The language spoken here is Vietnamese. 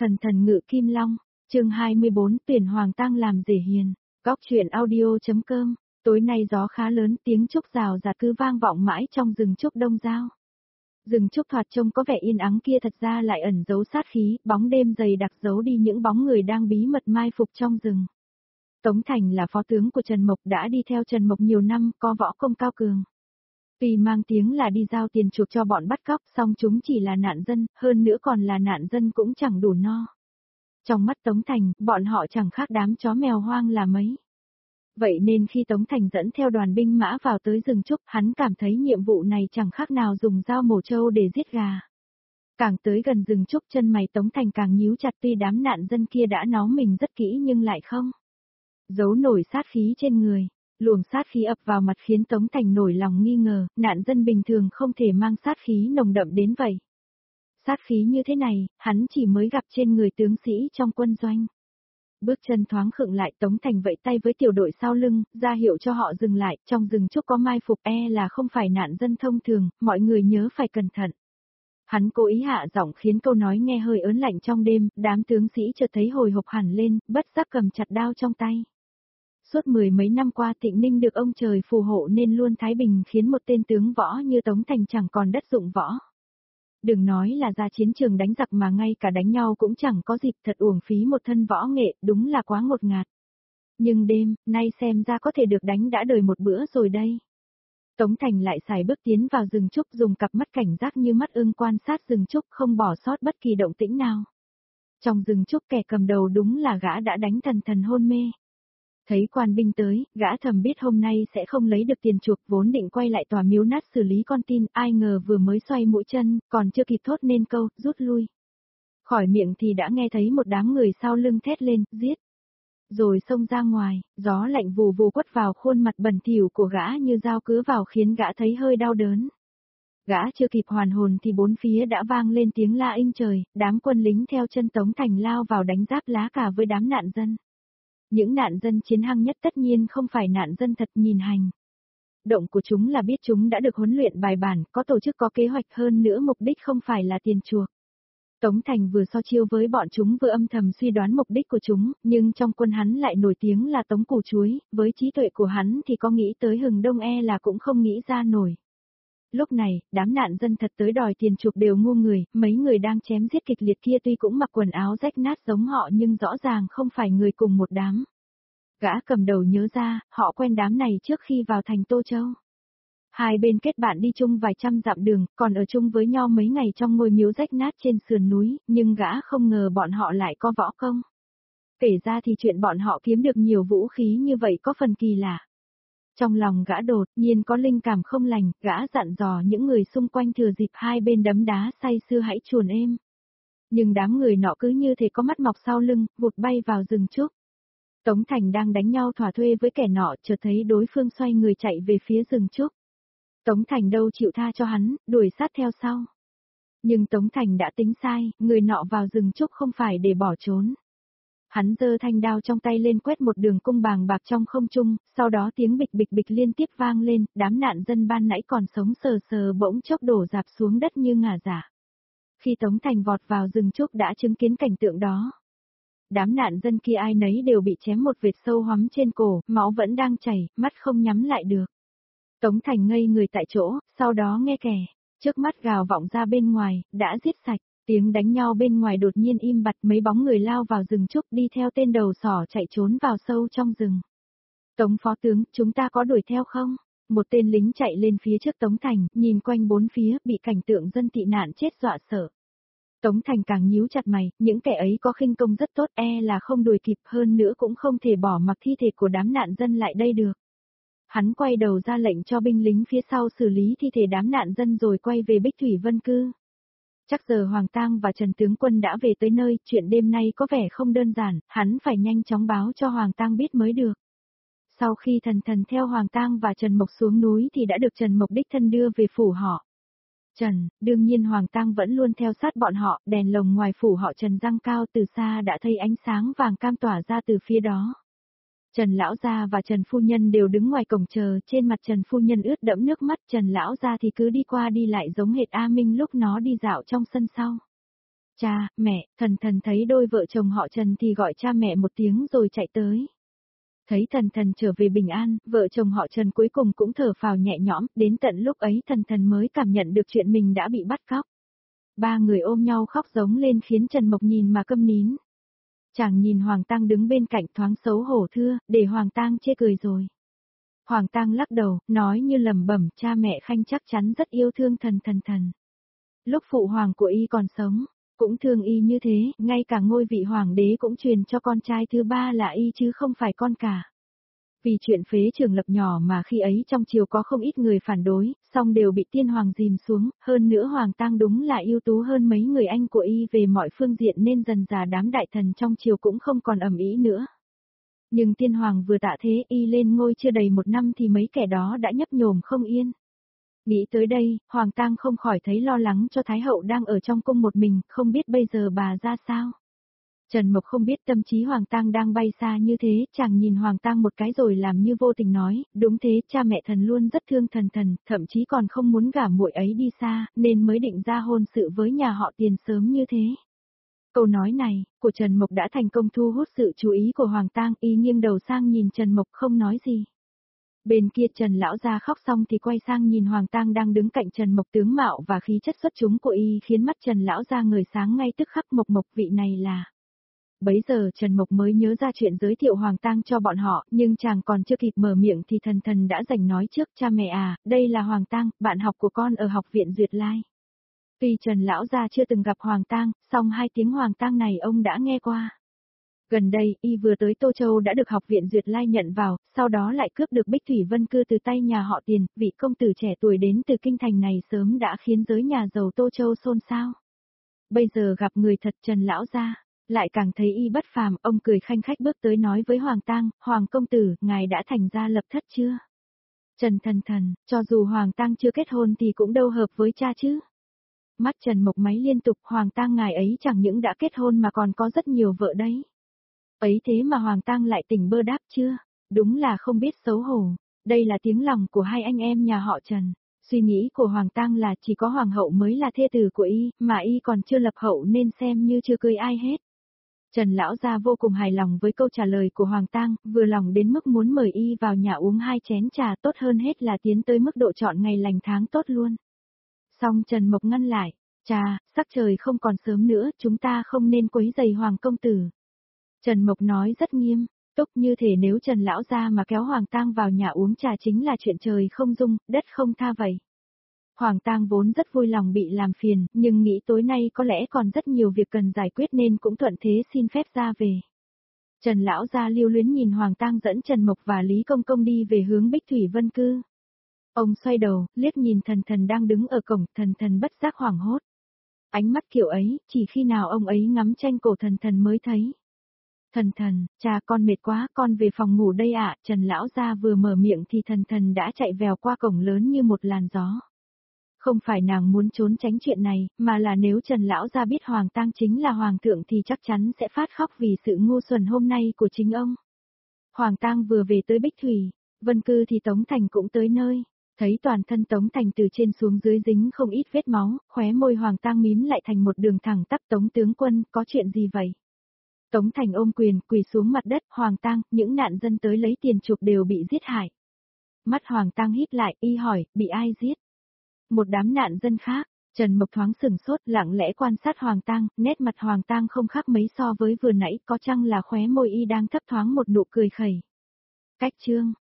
Thần thần ngự kim long, chương 24 tuyển hoàng tang làm rể hiền, góc chuyện audio.com, tối nay gió khá lớn tiếng trúc rào rạt cứ vang vọng mãi trong rừng trúc đông giao. Rừng trúc thoạt trông có vẻ yên ắng kia thật ra lại ẩn giấu sát khí, bóng đêm dày đặc giấu đi những bóng người đang bí mật mai phục trong rừng. Tống Thành là phó tướng của Trần Mộc đã đi theo Trần Mộc nhiều năm, có võ công cao cường. Tuy mang tiếng là đi giao tiền chuộc cho bọn bắt cóc, song chúng chỉ là nạn dân, hơn nữa còn là nạn dân cũng chẳng đủ no. Trong mắt Tống Thành, bọn họ chẳng khác đám chó mèo hoang là mấy. Vậy nên khi Tống Thành dẫn theo đoàn binh mã vào tới rừng trúc, hắn cảm thấy nhiệm vụ này chẳng khác nào dùng dao mổ trâu để giết gà. Càng tới gần rừng trúc chân mày Tống Thành càng nhíu chặt, tuy đám nạn dân kia đã nó mình rất kỹ nhưng lại không giấu nổi sát khí trên người. Luồng sát khí ập vào mặt khiến Tống Thành nổi lòng nghi ngờ, nạn dân bình thường không thể mang sát khí nồng đậm đến vậy. Sát khí như thế này, hắn chỉ mới gặp trên người tướng sĩ trong quân doanh. Bước chân thoáng khựng lại, Tống Thành vẫy tay với tiểu đội sau lưng, ra hiệu cho họ dừng lại, trong rừng trúc có mai phục là không phải nạn dân thông thường, mọi người nhớ phải cẩn thận. Hắn cố ý hạ giọng khiến câu nói nghe hơi ớn lạnh trong đêm, đám tướng sĩ chợt thấy hồi hộp hẳn lên, bất giác cầm chặt đao trong tay. Suốt mười mấy năm qua Thịnh Ninh được ông trời phù hộ nên luôn thái bình, khiến một tên tướng võ như Tống Thành chẳng còn đất dụng võ. Đừng nói là ra chiến trường đánh giặc mà ngay cả đánh nhau cũng chẳng có dịp, thật uổng phí một thân võ nghệ, đúng là quá ngột ngạt. Nhưng đêm, nay xem ra có thể được đánh đã đời một bữa rồi đây. Tống Thành lại xài bước tiến vào rừng trúc, dùng cặp mắt cảnh giác như mắt ưng quan sát rừng trúc, không bỏ sót bất kỳ động tĩnh nào. Trong rừng trúc kẻ cầm đầu đúng là gã đã đánh thần thần hôn mê. Thấy quan binh tới, gã thầm biết hôm nay sẽ không lấy được tiền chuộc, vốn định quay lại tòa miếu nát xử lý con tin, ai ngờ vừa mới xoay mũi chân, còn chưa kịp thốt nên câu, rút lui. Khỏi miệng thì đã nghe thấy một đám người sau lưng thét lên, giết. Rồi xông ra ngoài, gió lạnh vù vù quất vào khuôn mặt bẩn thỉu của gã như dao cứa vào khiến gã thấy hơi đau đớn. Gã chưa kịp hoàn hồn thì bốn phía đã vang lên tiếng la inh trời, đám quân lính theo chân Tống Thành lao vào đánh giáp lá cả với đám nạn dân. Những nạn dân chiến hăng nhất tất nhiên không phải nạn dân thật, nhìn hành động của chúng là biết chúng đã được huấn luyện bài bản, có tổ chức có kế hoạch, hơn nữa mục đích không phải là tiền chuộc. Tống Thành vừa so chiêu với bọn chúng vừa âm thầm suy đoán mục đích của chúng, nhưng trong quân hắn lại nổi tiếng là Tống Củ Chuối, với trí tuệ của hắn thì có nghĩ tới Hừng Đông là cũng không nghĩ ra nổi. Lúc này, đám nạn dân thật tới đòi tiền chuộc đều ngu người, mấy người đang chém giết kịch liệt kia tuy cũng mặc quần áo rách nát giống họ nhưng rõ ràng không phải người cùng một đám. Gã cầm đầu nhớ ra, họ quen đám này trước khi vào thành Tô Châu. Hai bên kết bạn đi chung vài trăm dặm đường, còn ở chung với nhau mấy ngày trong ngôi miếu rách nát trên sườn núi, nhưng gã không ngờ bọn họ lại có võ công. Kể ra thì chuyện bọn họ kiếm được nhiều vũ khí như vậy có phần kỳ lạ. Trong lòng gã đột nhiên có linh cảm không lành, gã dặn dò những người xung quanh thừa dịp hai bên đấm đá say sưa hãy chuồn êm. Nhưng đám người nọ cứ như thể có mắt mọc sau lưng, vụt bay vào rừng trúc. Tống Thành đang đánh nhau thỏa thuê với kẻ nọ, chợt thấy đối phương xoay người chạy về phía rừng trúc. Tống Thành đâu chịu tha cho hắn, đuổi sát theo sau. Nhưng Tống Thành đã tính sai, người nọ vào rừng trúc không phải để bỏ trốn. Hắn giơ thanh đao trong tay lên quét một đường cung bàng bạc trong không trung, sau đó tiếng bịch bịch bịch liên tiếp vang lên, đám nạn dân ban nãy còn sống sờ sờ bỗng chốc đổ rạp xuống đất như ngả giả. Khi Tống Thành vọt vào rừng trúc đã chứng kiến cảnh tượng đó. Đám nạn dân kia ai nấy đều bị chém một vệt sâu hoắm trên cổ, máu vẫn đang chảy, mắt không nhắm lại được. Tống Thành ngây người tại chỗ, sau đó nghe kẻ trước mắt gào vọng ra bên ngoài, đã giết sạch. Tiếng đánh nhau bên ngoài đột nhiên im bặt, mấy bóng người lao vào rừng trúc đi theo tên đầu sỏ chạy trốn vào sâu trong rừng. Tống phó tướng, chúng ta có đuổi theo không? Một tên lính chạy lên phía trước Tống Thành, nhìn quanh bốn phía, bị cảnh tượng dân tị nạn chết dọa sợ. Tống Thành càng nhíu chặt mày, những kẻ ấy có khinh công rất tốt, là không đuổi kịp, hơn nữa cũng không thể bỏ mặc thi thể của đám nạn dân lại đây được. Hắn quay đầu ra lệnh cho binh lính phía sau xử lý thi thể đám nạn dân rồi quay về Bích Thủy Vân Cư. Chắc giờ Hoàng Tang và Trần tướng quân đã về tới nơi, chuyện đêm nay có vẻ không đơn giản, hắn phải nhanh chóng báo cho Hoàng Tang biết mới được. Sau khi thần theo Hoàng Tang và Trần Mộc xuống núi thì đã được Trần Mộc đích thân đưa về phủ họ. Đương nhiên Hoàng Tang vẫn luôn theo sát bọn họ, đèn lồng ngoài phủ họ Trần giăng cao, từ xa đã thấy ánh sáng vàng cam tỏa ra từ phía đó. Trần lão gia và Trần phu nhân đều đứng ngoài cổng chờ, trên mặt Trần phu nhân ướt đẫm nước mắt, Trần lão gia thì cứ đi qua đi lại giống hệt A Minh lúc nó đi dạo trong sân sau. Cha, mẹ, Thần Thần thấy đôi vợ chồng họ Trần thì gọi cha mẹ một tiếng rồi chạy tới. Thấy Thần Thần trở về bình an, vợ chồng họ Trần cuối cùng cũng thở phào nhẹ nhõm, đến tận lúc ấy Thần Thần mới cảm nhận được chuyện mình đã bị bắt cóc. Ba người ôm nhau khóc giống lên khiến Trần Mộc nhìn mà câm nín. Chàng nhìn Hoàng Tang đứng bên cạnh thoáng xấu hổ thưa, để Hoàng Tang chê cười rồi. Hoàng Tang lắc đầu, nói như lẩm bẩm, cha mẹ Khanh chắc chắn rất yêu thương Thần Thần. Lúc phụ hoàng của y còn sống, cũng thương y như thế, ngay cả ngôi vị hoàng đế cũng truyền cho con trai thứ ba là y chứ không phải con cả. Vì chuyện phế trường lập nhỏ mà khi ấy trong triều có không ít người phản đối, song đều bị tiên hoàng dìm xuống, hơn nữa Hoàng Tang đúng là ưu tú hơn mấy người anh của y về mọi phương diện nên dần dà đám đại thần trong triều cũng không còn ầm ĩ nữa. Nhưng tiên hoàng vừa tạ thế y lên ngôi chưa đầy một năm thì mấy kẻ đó đã nhấp nhổm không yên. Nghĩ tới đây, Hoàng Tang không khỏi thấy lo lắng cho Thái hậu đang ở trong cung một mình, không biết bây giờ bà ra sao. Trần Mộc không biết tâm trí Hoàng Tang đang bay xa như thế, chàng nhìn Hoàng Tang một cái rồi làm như vô tình nói, đúng thế, cha mẹ thần luôn rất thương Thần, thậm chí còn không muốn gả muội ấy đi xa, nên mới định ra hôn sự với nhà họ Tiền sớm như thế. Câu nói này, của Trần Mộc đã thành công thu hút sự chú ý của Hoàng Tang, y nghiêng đầu sang nhìn Trần Mộc không nói gì. Bên kia Trần lão gia khóc xong thì quay sang nhìn Hoàng Tang đang đứng cạnh Trần Mộc, tướng mạo và khí chất xuất chúng của y khiến mắt Trần lão gia ngời sáng ngay tức khắc. Mộc vị này là. Bấy giờ Trần Mộc mới nhớ ra chuyện giới thiệu Hoàng Tang cho bọn họ, nhưng chàng còn chưa kịp mở miệng thì Thần đã giành nói trước, cha mẹ à, đây là Hoàng Tang, bạn học của con ở học viện Duyệt Lai. Tuy Trần lão gia chưa từng gặp Hoàng Tang, song hai tiếng Hoàng Tang này ông đã nghe qua. Gần đây, y vừa tới Tô Châu đã được học viện Duyệt Lai nhận vào, sau đó lại cướp được Bích Thủy Vân Cư từ tay nhà họ Tiền, vị công tử trẻ tuổi đến từ kinh thành này sớm đã khiến giới nhà giàu Tô Châu xôn xao. Bây giờ gặp người thật Trần lão gia, lại càng thấy y bất phàm, ông cười khanh khách bước tới nói với Hoàng Tang, Hoàng công tử, ngài đã thành gia lập thất chưa? Trần Thần, cho dù Hoàng Tang chưa kết hôn thì cũng đâu hợp với cha chứ. Mắt Trần Mộc máy liên tục, Hoàng Tang ngài ấy chẳng những đã kết hôn mà còn có rất nhiều vợ đấy. Ấy thế mà Hoàng Tang lại tỉnh bơ đáp chưa? Đúng là không biết xấu hổ. Đây là tiếng lòng của hai anh em nhà họ Trần. Suy nghĩ của Hoàng Tang là chỉ có Hoàng hậu mới là thê tử của y, mà y còn chưa lập hậu nên xem như chưa cưới ai hết. Trần lão gia vô cùng hài lòng với câu trả lời của Hoàng Tang, vừa lòng đến mức muốn mời y vào nhà uống 2 chén trà, tốt hơn hết là tiến tới mức độ chọn ngày lành tháng tốt luôn. Song Trần Mộc ngăn lại, cha, sắc trời không còn sớm nữa, chúng ta không nên quấy rầy Hoàng công tử. Trần Mộc nói rất nghiêm túc, như thể nếu Trần lão gia mà kéo Hoàng Tang vào nhà uống trà chính là chuyện trời không dung, đất không tha vậy. Hoàng Tang vốn rất vui lòng bị làm phiền, nhưng nghĩ tối nay có lẽ còn rất nhiều việc cần giải quyết nên cũng thuận thế xin phép ra về. Trần lão gia lưu luyến nhìn Hoàng Tang dẫn Trần Mộc và Lý Công Công đi về hướng Bích Thủy Vân Cư. Ông xoay đầu, liếc nhìn Thần đang đứng ở cổng, Thần bất giác hoảng hốt. Ánh mắt kiểu ấy, chỉ khi nào ông ấy ngắm tranh cổ Thần mới thấy. Thần, cha con mệt quá, con về phòng ngủ đây ạ. Trần lão gia vừa mở miệng thì Thần đã chạy vèo qua cổng lớn như một làn gió. Không phải nàng muốn trốn tránh chuyện này, mà là nếu Trần lão gia biết Hoàng Tang chính là Hoàng thượng thì chắc chắn sẽ phát khóc vì sự ngu xuẩn hôm nay của chính ông. Hoàng Tang vừa về tới Bích Thủy Vân Cư thì Tống Thành cũng tới nơi. Thấy toàn thân Tống Thành từ trên xuống dưới dính không ít vết máu, khóe môi Hoàng Tang mím lại thành một đường thẳng tắp. Tống tướng quân, có chuyện gì vậy? Tống Thành ôm quyền, quỳ xuống mặt đất, Hoàng Tang, những nạn dân tới lấy tiền chuộc đều bị giết hại. Mắt Hoàng Tang híp lại, y hỏi, bị ai giết? Một đám nạn dân khác. Trần Mộc thoáng sừng sốt, lặng lẽ quan sát Hoàng Tang, nét mặt Hoàng Tang không khác mấy so với vừa nãy, có chăng là khóe môi y đang thấp thoáng một nụ cười khẩy. Cách chương